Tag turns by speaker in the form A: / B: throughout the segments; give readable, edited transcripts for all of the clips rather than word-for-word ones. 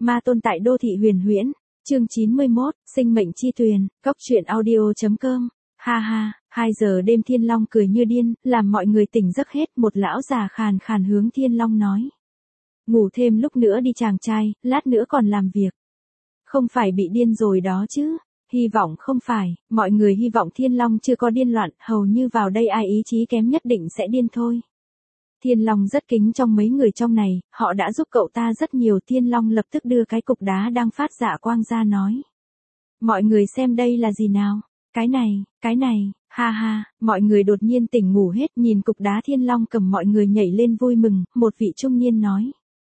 A: Ma tôn tại đô thị huyền huyễn. Chương 91, sinh mệnh chi tuyền, cóc truyện audio.com. Ha ha, 2 giờ đêm Thiên Long cười như điên, làm mọi người tỉnh giấc hết. Một lão già khàn khàn hướng Thiên Long nói. Ngủ thêm lúc nữa đi chàng trai, lát nữa còn làm việc. Không phải bị điên rồi đó chứ. Hy vọng không phải, mọi người hy vọng Thiên Long chưa có điên loạn, hầu như vào đây ai ý chí kém nhất định sẽ điên thôi. Thiên Long rất kính trong mấy người trong này, họ đã giúp cậu ta rất nhiều. Thiên Long lập tức đưa cái cục đá đang phát dạ quang ra nói. Mọi người xem đây là gì nào? Cái này, ha ha, mọi người đột nhiên tỉnh ngủ hết nhìn cục đá Thiên Long cầm mọi người nhảy lên vui mừng, một vị trung niên nói.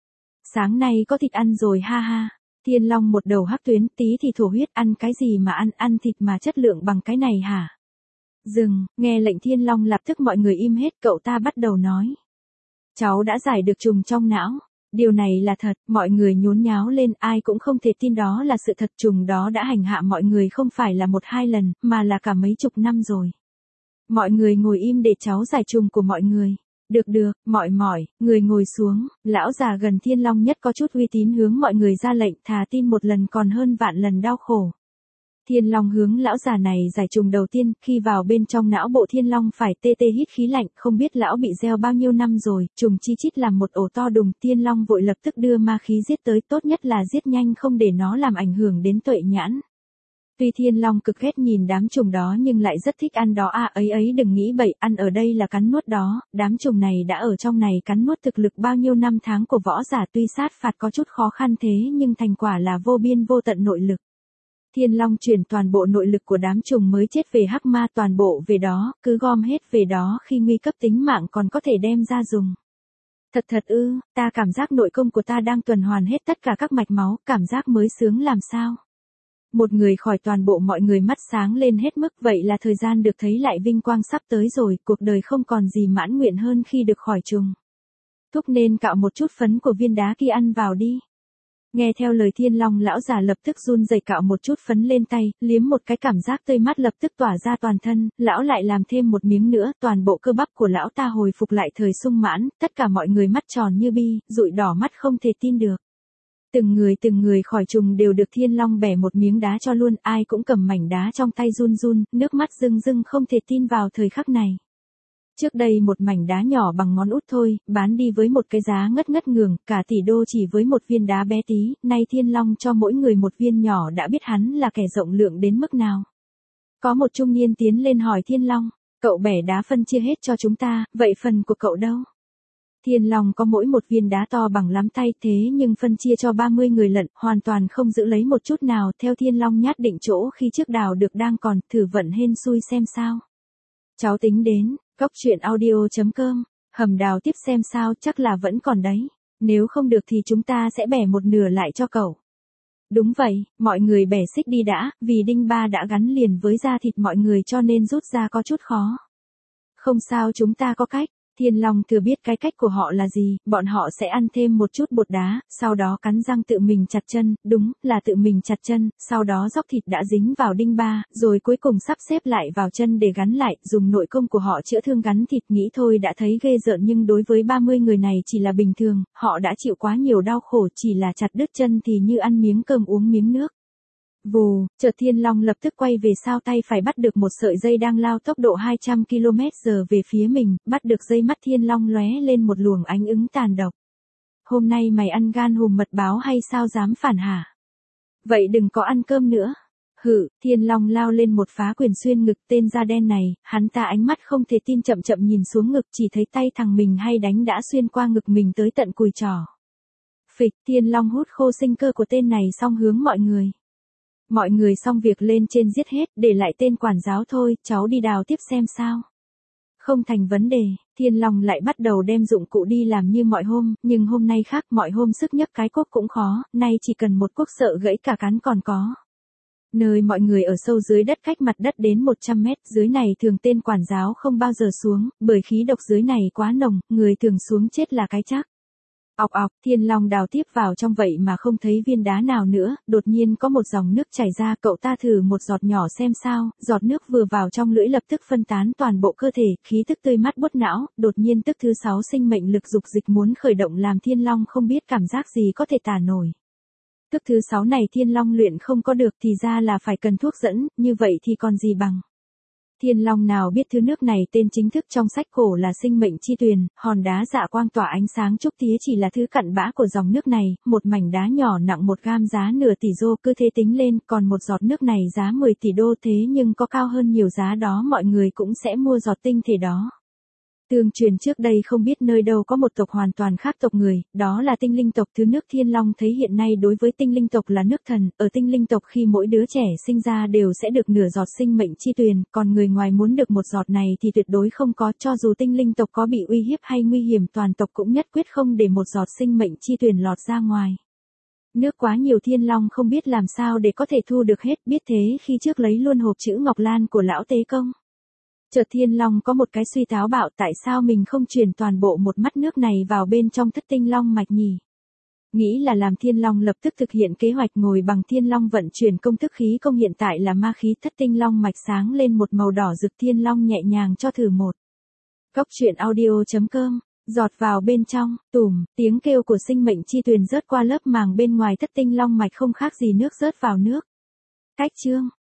A: Sáng nay có thịt ăn rồi ha ha. Thiên Long một đầu hắc tuyến tí thì thổ huyết ăn cái gì mà ăn thịt mà chất lượng bằng cái này hả? Dừng, nghe lệnh Thiên Long lập tức mọi người im hết cậu ta bắt đầu nói. Cháu đã giải được trùng trong não. Điều này là thật, mọi người nhốn nháo lên ai cũng không thể tin đó là sự thật trùng đó đã hành hạ mọi người không phải là 1-2 lần, mà là cả mấy chục năm rồi. Mọi người ngồi im để cháu giải trùng của mọi người. Được, mọi, người ngồi xuống, lão già gần Thiên Long nhất có chút uy tín hướng mọi người ra lệnh thà tin 1 lần còn hơn vạn lần đau khổ. Thiên Long hướng lão già này giải trùng đầu tiên, khi vào bên trong não bộ Thiên Long phải tê hít khí lạnh, không biết lão bị gieo bao nhiêu năm rồi, trùng chi chít làm một ổ to đùng, Thiên Long vội lập tức đưa ma khí giết tới, tốt nhất là giết nhanh không để nó làm ảnh hưởng đến tuệ nhãn. Tuy Thiên Long cực ghét nhìn đám trùng đó nhưng lại rất thích ăn đó ấy đừng nghĩ bậy, ăn ở đây là cắn nuốt đó, đám trùng này đã ở trong này cắn nuốt thực lực bao nhiêu năm tháng của võ giả tuy sát phạt có chút khó khăn thế nhưng thành quả là vô biên vô tận nội lực. Thiên Long chuyển toàn bộ nội lực của đám trùng mới chết về hắc ma toàn bộ về đó, cứ gom hết về đó khi nguy cấp tính mạng còn có thể đem ra dùng. Thật ư, ta cảm giác nội công của ta đang tuần hoàn hết tất cả các mạch máu, cảm giác mới sướng làm sao. Một người khỏi toàn bộ mọi người mắt sáng lên hết mức vậy là thời gian được thấy lại vinh quang sắp tới rồi, cuộc đời không còn gì mãn nguyện hơn khi được khỏi trùng. Thúc nên cạo một chút phấn của viên đá kia ăn vào đi. Nghe theo lời Thiên Long lão già lập tức run rẩy cạo một chút phấn lên tay, liếm một cái cảm giác tươi mát lập tức tỏa ra toàn thân, lão lại làm thêm một miếng nữa, toàn bộ cơ bắp của lão ta hồi phục lại thời sung mãn, tất cả mọi người mắt tròn như bi, dụi đỏ mắt không thể tin được. Từng người khỏi trùng đều được Thiên Long bẻ một miếng đá cho luôn, ai cũng cầm mảnh đá trong tay run, nước mắt rưng không thể tin vào thời khắc này. Trước đây một mảnh đá nhỏ bằng ngón út thôi, bán đi với một cái giá ngất ngường, cả tỷ đô chỉ với một viên đá bé tí, nay Thiên Long cho mỗi người một viên nhỏ đã biết hắn là kẻ rộng lượng đến mức nào. Có một trung niên tiến lên hỏi Thiên Long, cậu bẻ đá phân chia hết cho chúng ta, vậy phần của cậu đâu? Thiên Long có mỗi một viên đá to bằng nắm tay thế nhưng phân chia cho 30 người lận, hoàn toàn không giữ lấy một chút nào, theo Thiên Long nhát định chỗ khi trước đào được đang còn, thử vận hên xui xem sao. Cháu tính đến, cóc truyện audio.com, hầm đào tiếp xem sao chắc là vẫn còn đấy, nếu không được thì chúng ta sẽ bẻ một nửa lại cho cậu. Đúng vậy, mọi người bẻ xích đi đã, vì đinh ba đã gắn liền với da thịt mọi người cho nên rút ra có chút khó. Không sao chúng ta có cách. Thiên Long thừa biết cái cách của họ là gì, bọn họ sẽ ăn thêm một chút bột đá, sau đó cắn răng tự mình chặt chân, đúng, là tự mình chặt chân, sau đó róc thịt đã dính vào đinh ba, rồi cuối cùng sắp xếp lại vào chân để gắn lại, dùng nội công của họ chữa thương gắn thịt nghĩ thôi đã thấy ghê rợn nhưng đối với 30 người này chỉ là bình thường, họ đã chịu quá nhiều đau khổ chỉ là chặt đứt chân thì như ăn miếng cơm uống miếng nước. Vù, chợt Thiên Long lập tức quay về sao tay phải bắt được một sợi dây đang lao tốc độ 200 km/h về phía mình, bắt được dây mắt Thiên Long lóe lên một luồng ánh ứng tàn độc. Hôm nay mày ăn gan hùm mật báo hay sao dám phản hả? Vậy đừng có ăn cơm nữa. Hự, Thiên Long lao lên một phá quyền xuyên ngực tên da đen này, hắn ta ánh mắt không thể tin chậm nhìn xuống ngực chỉ thấy tay thằng mình hay đánh đã xuyên qua ngực mình tới tận cùi trỏ. Phịch, Thiên Long hút khô sinh cơ của tên này xong hướng mọi người. Mọi người xong việc lên trên giết hết, để lại tên quản giáo thôi, cháu đi đào tiếp xem sao. Không thành vấn đề, Thiên Long lại bắt đầu đem dụng cụ đi làm như mọi hôm, nhưng hôm nay khác mọi hôm sức nhấc cái cuốc cũng khó, nay chỉ cần một cuốc sợ gãy cả cán còn có. Nơi mọi người ở sâu dưới đất cách mặt đất đến 100 mét, dưới này thường tên quản giáo không bao giờ xuống, bởi khí độc dưới này quá nồng, người thường xuống chết là cái chắc. Ọc, Thiên Long đào tiếp vào trong vậy mà không thấy viên đá nào nữa, đột nhiên có một dòng nước chảy ra, cậu ta thử một giọt nhỏ xem sao, giọt nước vừa vào trong lưỡi lập tức phân tán toàn bộ cơ thể, khí tức tươi mát buốt não, đột nhiên tức thứ 6 sinh mệnh lực dục dịch muốn khởi động làm Thiên Long không biết cảm giác gì có thể tả nổi. Thức thứ 6 này Thiên Long luyện không có được thì ra là phải cần thuốc dẫn, như vậy thì còn gì bằng. Thiên Long nào biết thứ nước này tên chính thức trong sách cổ là sinh mệnh chi tuyền, hòn đá dạ quang tỏa ánh sáng trúc tía chỉ là thứ cặn bã của dòng nước này, một mảnh đá nhỏ nặng 1 gam giá nửa tỷ đô, cứ thế tính lên, còn một giọt nước này giá 10 tỷ đô, thế nhưng có cao hơn nhiều giá đó mọi người cũng sẽ mua giọt tinh thể đó. Tương truyền trước đây không biết nơi đâu có một tộc hoàn toàn khác tộc người, đó là tinh linh tộc. Thứ nước Thiên Long thấy hiện nay đối với tinh linh tộc là nước thần, ở tinh linh tộc khi mỗi đứa trẻ sinh ra đều sẽ được nửa giọt sinh mệnh chi tuyền, còn người ngoài muốn được một giọt này thì tuyệt đối không có, cho dù tinh linh tộc có bị uy hiếp hay nguy hiểm toàn tộc cũng nhất quyết không để một giọt sinh mệnh chi tuyền lọt ra ngoài. Nước quá nhiều Thiên Long không biết làm sao để có thể thu được hết, biết thế khi trước lấy luôn hộp chữ Ngọc Lan của lão Tế Công. Chợt Thiên Long có một cái suy táo bạo, tại sao mình không truyền toàn bộ một mắt nước này vào bên trong thất tinh long mạch nhỉ? Nghĩ là làm, Thiên Long lập tức thực hiện kế hoạch, ngồi bằng Thiên Long vận chuyển công thức khí công, hiện tại là ma khí. Thất tinh long mạch sáng lên một màu đỏ rực, Thiên Long nhẹ nhàng cho thử một góc truyện audio.com, giọt vào bên trong, tùm, tiếng kêu của sinh mệnh chi tuyền rớt qua lớp màng bên ngoài thất tinh long mạch không khác gì nước rớt vào nước. Cách chương